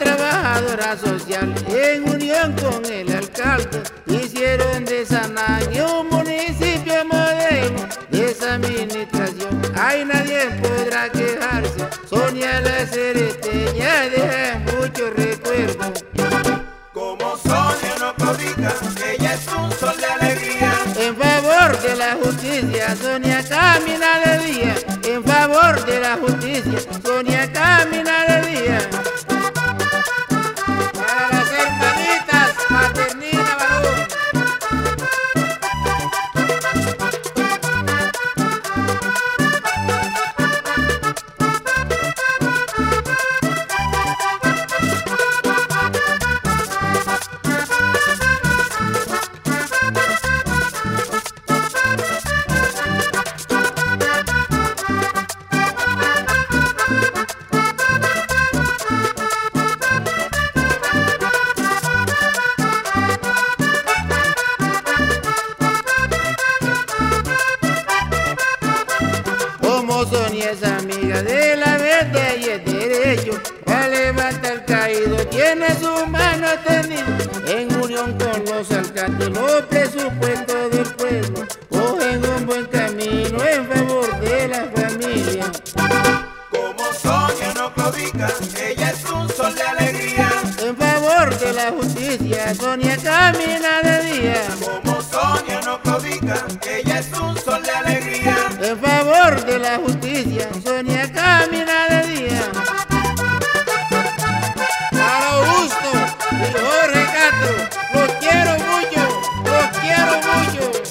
trabajadora social, en unión con el alcalde, hicieron de San Ángel un municipio modelo de esa administración. Ay, nadie podrá quejarse, Sonia la cereteña deja muchos recuerdos. Como Sonia no cobija, ella es un sol de alegría. En favor de la justicia, Sonia camina de día. En favor de la justicia, Sonia camina de día. Para las hermanitas, Maternina Barón. Sonia es amiga de la verdad y el derecho, la levanta el caído, tiene su mano tendida, en unión con los alcaldes, los presupuestos del pueblo, cogen un buen camino en favor de la familia. Como Sonia no cobija, ella es un sol de alegría. En favor de la justicia, Sonia camina de día. Como Sonia no cobija, ella es un sol de alegría. En favor de la justicia, Sonia camina de día. Para Augusto y Jorge Castro, los quiero mucho, los quiero mucho.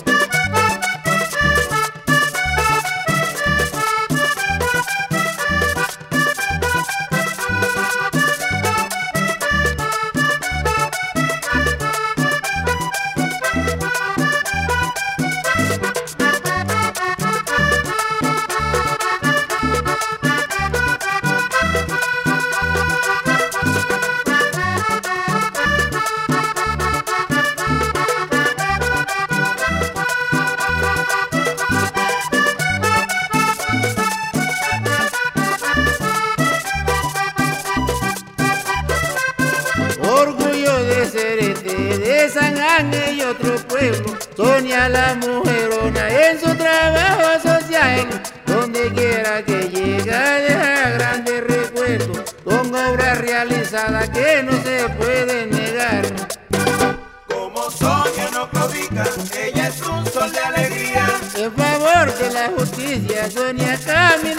Orgullo de Cerete, de San Ángel y otro pueblo, Sonia la mujerona en su trabajo social, donde quiera que llega deja grandes recuerdos, con obras realizadas que no se pueden negar. Como Sonia no cobija, ella es un sol de alegría. En favor de la justicia, Sonia camina